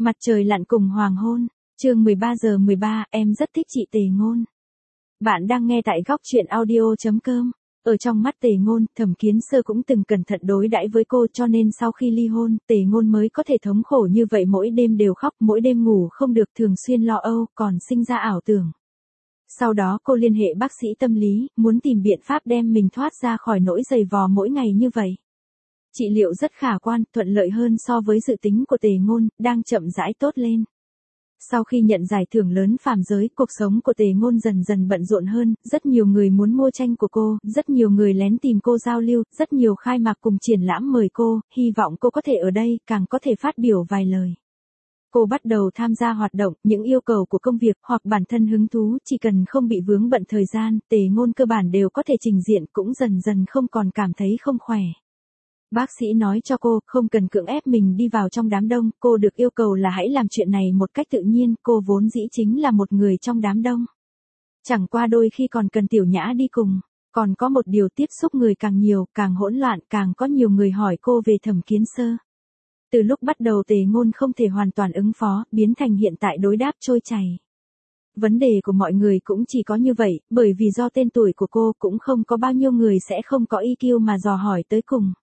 Mặt trời lặn cùng hoàng hôn, chương 13:13, em rất thích chị Tề Ngôn. Bạn đang nghe tại góc truyện audio.com. Ở trong mắt Tề Ngôn, Thẩm Kiến Sơ cũng từng cẩn thận đối đãi với cô, cho nên sau khi ly hôn, Tề Ngôn mới có thể thống khổ như vậy, mỗi đêm đều khóc, mỗi đêm ngủ không được, thường xuyên lo âu, còn sinh ra ảo tưởng. Sau đó cô liên hệ bác sĩ tâm lý, muốn tìm biện pháp đem mình thoát ra khỏi nỗi dày vò mỗi ngày như vậy. Trị liệu rất khả quan, thuận lợi hơn so với dự tính của Tề Ngôn, đang chậm rãi tốt lên. Sau khi nhận giải thưởng lớn phàm giới, cuộc sống của Tề Ngôn dần dần bận rộn hơn, rất nhiều người muốn mua tranh của cô, rất nhiều người lén tìm cô giao lưu, rất nhiều khai mạc cùng triển lãm mời cô, hy vọng cô có thể ở đây, càng có thể phát biểu vài lời. Cô bắt đầu tham gia hoạt động, những yêu cầu của công việc hoặc bản thân hứng thú, chỉ cần không bị vướng bận thời gian, Tề Ngôn cơ bản đều có thể trình diện, cũng dần dần không còn cảm thấy không khỏe. Bác sĩ nói cho cô, không cần cưỡng ép mình đi vào trong đám đông, cô được yêu cầu là hãy làm chuyện này một cách tự nhiên, cô vốn dĩ chính là một người trong đám đông. Chẳng qua đôi khi còn cần Tiểu Nhã đi cùng, còn có một điều tiếp xúc người càng nhiều, càng hỗn loạn, càng có nhiều người hỏi cô về Thẩm Kiến Sơ. Từ lúc bắt đầu Tề Ngôn không thể hoàn toàn ứng phó, biến thành hiện tại đối đáp trôi chảy. Vấn đề của mọi người cũng chỉ có như vậy, bởi vì do tên tuổi của cô cũng không có bao nhiêu người sẽ không có EQ mà dò hỏi tới cùng.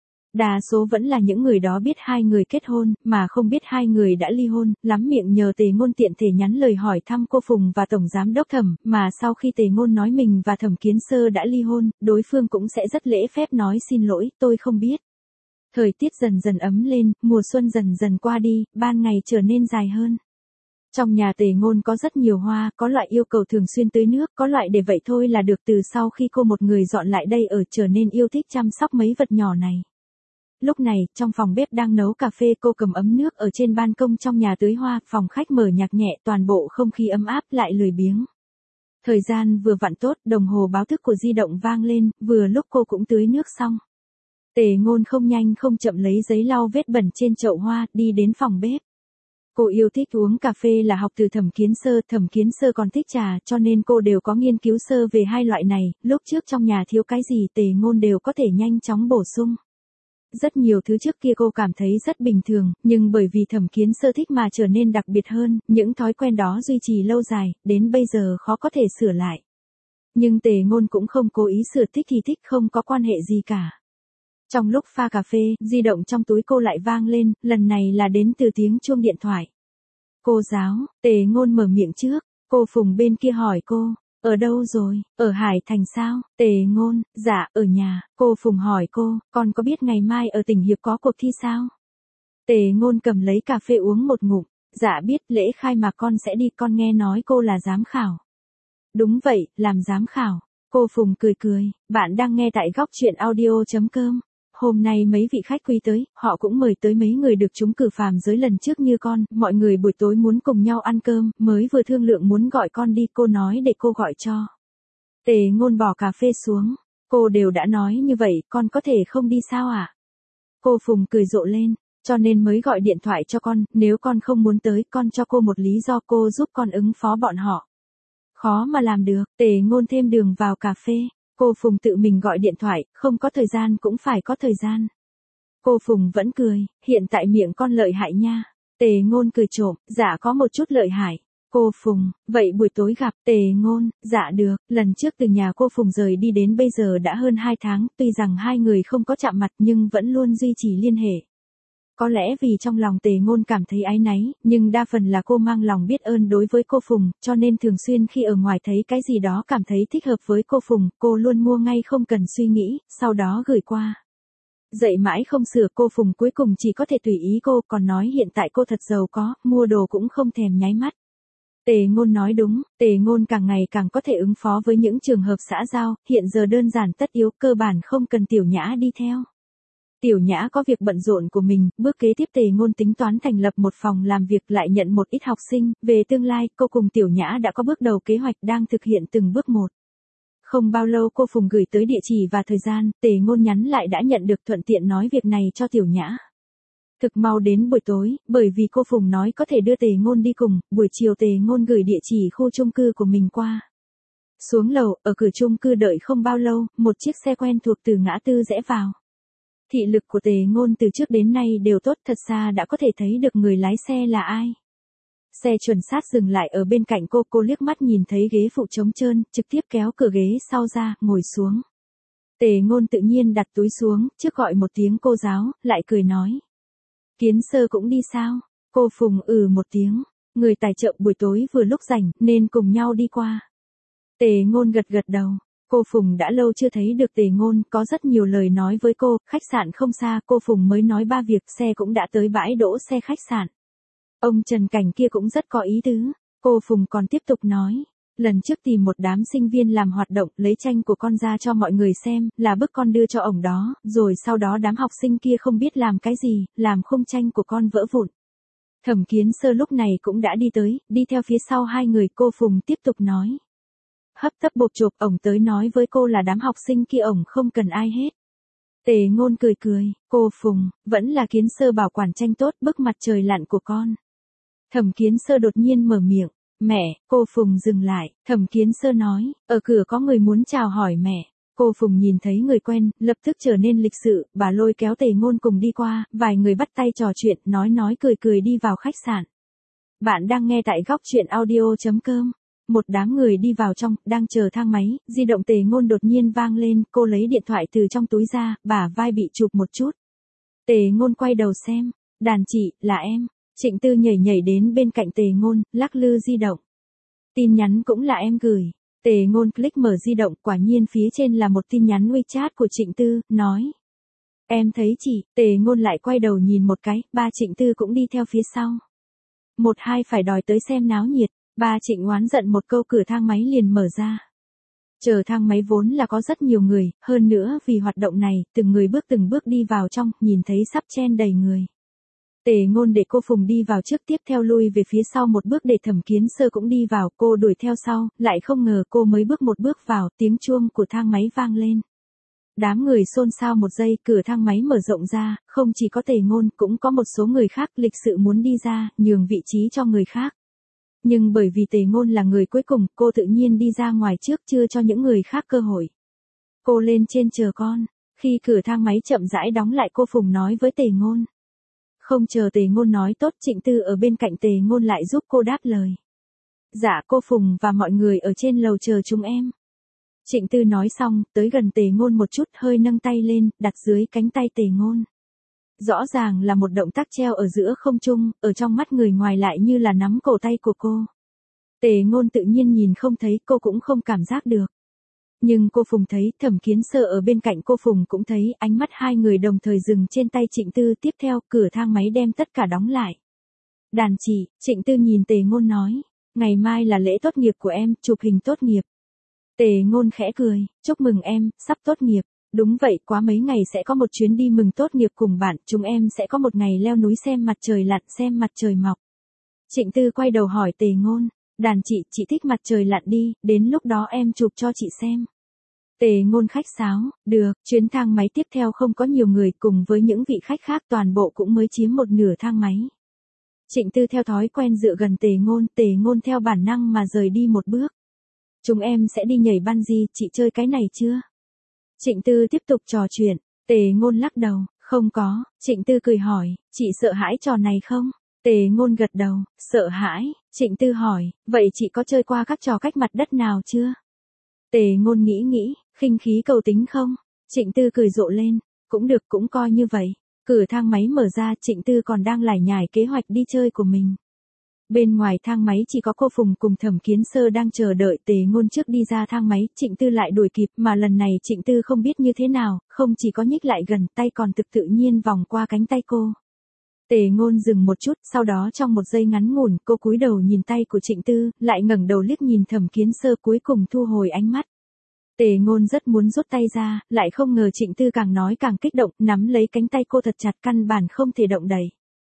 Đa số vẫn là những người đó biết hai người kết hôn, mà không biết hai người đã ly hôn, lắm miệng nhờ Tề Ngôn tiện thể nhắn lời hỏi thăm cô Phùng và Tổng Giám Đốc Thẩm, mà sau khi Tề Ngôn nói mình và Thẩm Kiến Sơ đã ly hôn, đối phương cũng sẽ rất lễ phép nói xin lỗi, tôi không biết. Thời tiết dần dần ấm lên, mùa xuân dần dần qua đi, ban ngày trở nên dài hơn. Trong nhà Tề Ngôn có rất nhiều hoa, có loại yêu cầu thường xuyên tưới nước, có loại để vậy thôi là được. Từ sau khi cô một người dọn lại đây ở, trở nên yêu thích chăm sóc mấy vật nhỏ này. Lúc này, trong phòng bếp đang nấu cà phê, cô cầm ấm nước ở trên ban công trong nhà tưới hoa, phòng khách mở nhạc nhẹ, toàn bộ không khí ấm áp, lại lười biếng. Thời gian vừa vặn tốt, đồng hồ báo thức của di động vang lên, vừa lúc cô cũng tưới nước xong. Tề Ngôn không nhanh không chậm lấy giấy lau vết bẩn trên chậu hoa, đi đến phòng bếp. Cô yêu thích uống cà phê là học từ Thẩm Kiến Sơ còn thích trà, cho nên cô đều có nghiên cứu sơ về hai loại này, lúc trước trong nhà thiếu cái gì Tề Ngôn đều có thể nhanh chóng bổ sung. Rất nhiều thứ trước kia cô cảm thấy rất bình thường, nhưng bởi vì Thẩm Kiến Sơ thích mà trở nên đặc biệt hơn, những thói quen đó duy trì lâu dài, đến bây giờ khó có thể sửa lại. Nhưng Tề Ngôn cũng không cố ý sửa, thích thì thích, không có quan hệ gì cả. Trong lúc pha cà phê, di động trong túi cô lại vang lên, lần này là đến từ tiếng chuông điện thoại. Cô giáo, Tề Ngôn mở miệng trước, cô Phùng bên kia hỏi cô, ở đâu rồi, ở Hải Thành sao? Tề Ngôn, dạ, ở nhà. Cô Phùng hỏi cô, con có biết ngày mai ở tỉnh Hiệp có cuộc thi sao? Tề Ngôn cầm lấy cà phê uống một ngụm, dạ biết, lễ khai mạc con sẽ đi, con nghe nói cô là giám khảo. Đúng vậy, làm giám khảo. Cô Phùng cười cười, bạn đang nghe tại góc truyện audio.com. Hôm nay mấy vị khách quý tới, họ cũng mời tới mấy người được trúng cử phàm giới lần trước như con, mọi người buổi tối muốn cùng nhau ăn cơm, mới vừa thương lượng muốn gọi con đi, cô nói để cô gọi cho. Tề Ngôn bỏ cà phê xuống, cô đều đã nói như vậy, con có thể không đi sao ạ? Cô Phùng cười rộ lên, cho nên mới gọi điện thoại cho con, nếu con không muốn tới, con cho cô một lý do, cô giúp con ứng phó bọn họ. Khó mà làm được, Tề Ngôn thêm đường vào cà phê. Cô Phùng tự mình gọi điện thoại, không có thời gian cũng phải có thời gian. Cô Phùng vẫn cười, hiện tại miệng con lợi hại nha. Tề Ngôn cười trộm, dạ có một chút lợi hại. Cô Phùng, vậy buổi tối gặp. Tề Ngôn, dạ được, lần trước từ nhà cô Phùng rời đi đến bây giờ đã hơn 2 tháng, tuy rằng hai người không có chạm mặt nhưng vẫn luôn duy trì liên hệ. Có lẽ vì trong lòng Tề Ngôn cảm thấy áy náy, nhưng đa phần là cô mang lòng biết ơn đối với cô Phùng, cho nên thường xuyên khi ở ngoài thấy cái gì đó cảm thấy thích hợp với cô Phùng, cô luôn mua ngay không cần suy nghĩ, sau đó gửi qua. Dậy mãi không sửa, cô Phùng cuối cùng chỉ có thể tùy ý cô, còn nói hiện tại cô thật giàu có, mua đồ cũng không thèm nháy mắt. Tề Ngôn nói đúng, Tề Ngôn càng ngày càng có thể ứng phó với những trường hợp xã giao, hiện giờ đơn giản tất yếu, cơ bản không cần Tiểu Nhã đi theo. Tiểu Nhã có việc bận rộn của mình, bước kế tiếp Tề Ngôn tính toán thành lập một phòng làm việc, lại nhận một ít học sinh, về tương lai, cô cùng Tiểu Nhã đã có bước đầu kế hoạch đang thực hiện từng bước một. Không bao lâu cô Phùng gửi tới địa chỉ và thời gian, Tề Ngôn nhắn lại đã nhận được, thuận tiện nói việc này cho Tiểu Nhã. Thực mau đến buổi tối, bởi vì cô Phùng nói có thể đưa Tề Ngôn đi cùng, buổi chiều Tề Ngôn gửi địa chỉ khu chung cư của mình qua. Xuống lầu, ở cửa chung cư đợi không bao lâu, một chiếc xe quen thuộc từ ngã tư rẽ vào. Thị lực của Tề Ngôn từ trước đến nay đều tốt, thật xa đã có thể thấy được người lái xe là ai. Xe chuẩn sát dừng lại ở bên cạnh cô liếc mắt nhìn thấy ghế phụ trống trơn, trực tiếp kéo cửa ghế sau ra, ngồi xuống. Tề Ngôn tự nhiên đặt túi xuống, trước gọi một tiếng cô giáo, lại cười nói. Kiến Sơ cũng đi sao? Cô Phùng một tiếng, người tài trợ buổi tối vừa lúc rảnh nên cùng nhau đi qua. Tề Ngôn gật gật đầu, cô Phùng đã lâu chưa thấy được Tề Ngôn, có rất nhiều lời nói với cô, khách sạn không xa, cô Phùng mới nói 3 việc, xe cũng đã tới bãi đỗ xe khách sạn. Ông Trần Cảnh kia cũng rất có ý tứ, cô Phùng còn tiếp tục nói. Lần trước tìm một đám sinh viên làm hoạt động, lấy tranh của con ra cho mọi người xem, là bức con đưa cho ổng đó, rồi sau đó đám học sinh kia không biết làm cái gì, làm khung tranh của con vỡ vụn. Thẩm Kiến Sơ lúc này cũng đã đi tới, đi theo phía sau hai người, cô Phùng tiếp tục nói. Hấp tấp bộp chộp, ổng tới nói với cô là đám học sinh kia ổng không cần ai hết. Tề Ngôn cười cười, cô Phùng, vẫn là Kiến Sơ bảo quản tranh tốt, bức mặt trời lặn của con. Thẩm Kiến Sơ đột nhiên mở miệng. Mẹ, cô Phùng dừng lại, Thẩm Kiến Sơ nói, ở cửa có người muốn chào hỏi mẹ. Cô Phùng nhìn thấy người quen, lập tức trở nên lịch sự, bà lôi kéo Tề Ngôn cùng đi qua, vài người bắt tay trò chuyện, nói cười cười đi vào khách sạn. Bạn đang nghe tại góc truyện audio.com. Một đám người đi vào trong, đang chờ thang máy, di động Tề Ngôn đột nhiên vang lên, cô lấy điện thoại từ trong túi ra, bả vai bị chụp một chút. Tề Ngôn quay đầu xem, đàn chị, là em. Trịnh Tư nhảy đến bên cạnh Tề Ngôn, lắc lư di động. Tin nhắn cũng là em gửi. Tề Ngôn click mở di động, quả nhiên phía trên là một tin nhắn WeChat của Trịnh Tư, nói. Em thấy chị, Tề Ngôn lại quay đầu nhìn một cái, ba Trịnh Tư cũng đi theo phía sau. 1-2 phải đòi tới xem náo nhiệt, ba Trịnh oán giận một câu, cửa thang máy liền mở ra. Chờ thang máy vốn là có rất nhiều người, hơn nữa vì hoạt động này, từng bước đi vào trong, nhìn thấy sắp chen đầy người. Tề Ngôn để cô Phùng đi vào trước, tiếp theo lui về phía sau một bước để Thẩm Kiến Sơ cũng đi vào, cô đuổi theo sau, lại không ngờ cô mới bước một bước vào, tiếng chuông của thang máy vang lên. Đám người xôn xao một giây, cửa thang máy mở rộng ra, không chỉ có Tề Ngôn, cũng có một số người khác lịch sự muốn đi ra, nhường vị trí cho người khác. Nhưng bởi vì Tề Ngôn là người cuối cùng, cô tự nhiên đi ra ngoài trước, chưa cho những người khác cơ hội. Cô lên trên chờ con, khi cửa thang máy chậm rãi đóng lại, cô Phùng nói với Tề Ngôn. Không chờ Tề Ngôn nói tốt, Trịnh Tư ở bên cạnh Tề Ngôn lại giúp cô đáp lời. Dạ cô Phùng và mọi người ở trên lầu chờ chúng em. Trịnh Tư nói xong, tới gần Tề Ngôn một chút, hơi nâng tay lên, đặt dưới cánh tay Tề Ngôn. Rõ ràng là một động tác treo ở giữa không trung, ở trong mắt người ngoài lại như là nắm cổ tay của cô. Tề Ngôn tự nhiên nhìn không thấy, cô cũng không cảm giác được. Nhưng cô Phùng thấy, Thẩm Kiến Sơ ở bên cạnh cô Phùng cũng thấy, ánh mắt hai người đồng thời dừng trên tay Trịnh Tư, tiếp theo, cửa thang máy đem tất cả đóng lại. Đàn chị, Trịnh Tư nhìn Tề Ngôn nói, ngày mai là lễ tốt nghiệp của em, chụp hình tốt nghiệp. Tề Ngôn khẽ cười, chúc mừng em, sắp tốt nghiệp. Đúng vậy, quá mấy ngày sẽ có một chuyến đi mừng tốt nghiệp cùng bạn, chúng em sẽ có một ngày leo núi xem mặt trời lặn, xem mặt trời mọc. Trịnh Tư quay đầu hỏi Tề Ngôn, đàn chị thích mặt trời lặn đi, đến lúc đó em chụp cho chị xem. Tề Ngôn khách sáo, được, chuyến thang máy tiếp theo không có nhiều người, cùng với những vị khách khác toàn bộ cũng mới chiếm một nửa thang máy. Trịnh Tư theo thói quen dựa gần Tề Ngôn theo bản năng mà rời đi một bước. Chúng em sẽ đi nhảy bungee, chị chơi cái này chưa? Trịnh Tư tiếp tục trò chuyện, Tề Ngôn lắc đầu, không có. Trịnh Tư cười hỏi, chị sợ hãi trò này không? Tề Ngôn gật đầu, sợ hãi. Trịnh Tư hỏi, vậy chị có chơi qua các trò cách mặt đất nào chưa? Tề Ngôn nghĩ, khinh khí cầu tính không? Trịnh Tư cười rộ lên, cũng được, cũng coi như vậy. Cửa thang máy mở ra, Trịnh Tư còn đang lải nhải kế hoạch đi chơi của mình. Bên ngoài thang máy chỉ có cô Phùng cùng Thẩm Kiến Sơ đang chờ đợi. Tề Ngôn trước đi ra thang máy, Trịnh Tư lại đuổi kịp, mà lần này Trịnh Tư không biết như thế nào, không chỉ có nhích lại gần, tay còn tự nhiên vòng qua cánh tay cô. Tề Ngôn dừng một chút, sau đó trong một giây ngắn ngủn, cô cúi đầu nhìn tay của Trịnh Tư, lại ngẩng đầu liếc nhìn Thẩm Kiến Sơ, cuối cùng thu hồi ánh mắt. Tề Ngôn rất muốn rút tay ra, lại không ngờ Trịnh Tư càng nói càng kích động, nắm lấy cánh tay cô thật chặt, căn bản không thể động đậy.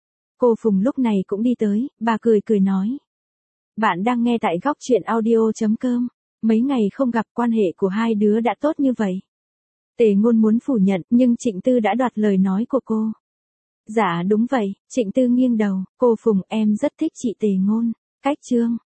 Cô Phùng lúc này cũng đi tới, bà cười nói. Bạn đang nghe tại góc truyện audio.com. Mấy ngày không gặp, quan hệ của hai đứa đã tốt như vậy. Tề Ngôn muốn phủ nhận, nhưng Trịnh Tư đã đoạt lời nói của cô. Dạ đúng vậy, Trịnh Tư nghiêng đầu, cô Phùng em rất thích chị Tề Ngôn. Cách chương.